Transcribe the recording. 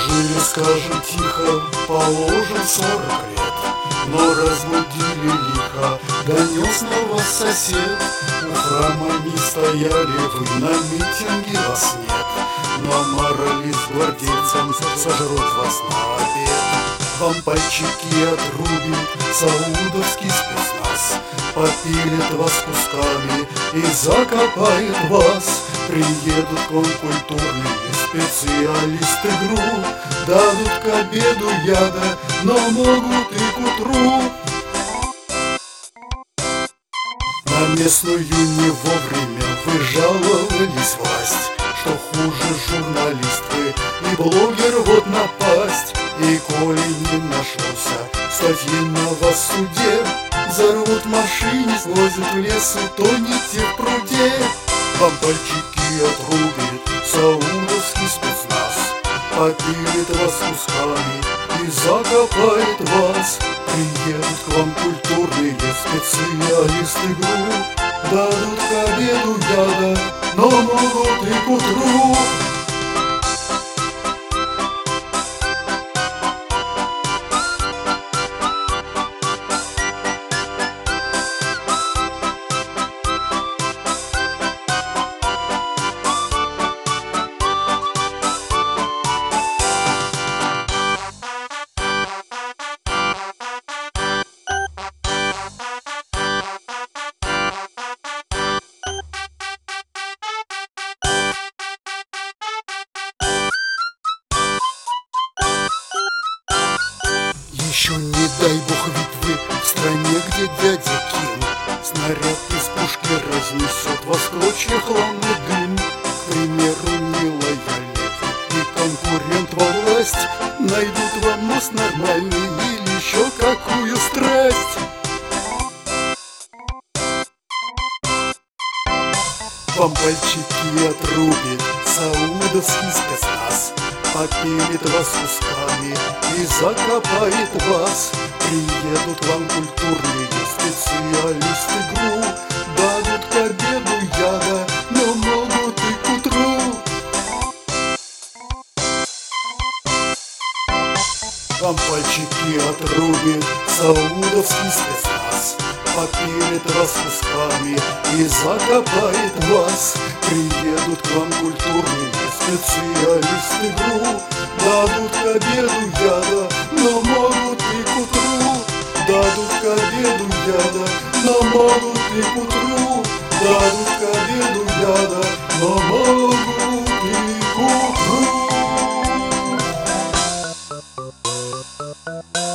Жили, скажем тихо, положим 40 лет, но разбудили лихо, донес на вас сосед. У храма не стояли вы, на митинге вас нет, но морали с гвардейцам сожрут вас на обед. Вам пальчики отрубит саудовский спецназ, попилит вас кусками и закопает вас. Приедут к вам культурные специалисты ГРУ, дадут к обеду яда, но могут и к утру. На местную не вовремя вы жаловались власть, что хуже журналист вы и блогер вот напасть. И коли не нашелся статьи на вас в суде, взорвут в машине, свозят в лес, утонете в пруде. Вам пальчики отрубит саудовский спецназ, попилит вас кусками и закопает вас. Приедут к вам культурные специалисты ГРУ, дадут к обеду яда, но могут и к утру. Еще не дай бог, ведь вы в стране, где дядя Ким снаряд из пушки разнесет вас в клочья хламный дым. К примеру, нелояльный вы и конкурент во власть найдут вам мост нормальный или еще какую страсть. Вам пальчики отрубит саудовский спецназ, попилит вас кусками и закопает вас. Приедут вам культурные специалисты ГРУ, дадут к обеду яда, но могут и к утру. Вам пальчики отрубит саудовский спецназ, попилит вас кусками и закопает вас. Приедут к вам культурные специалисты ГРУ, дадут к обеду яда, но могут и к утру. Дадут к обеду яда, но могут и к утру. Дадут к обеду яда, но могут и к утру.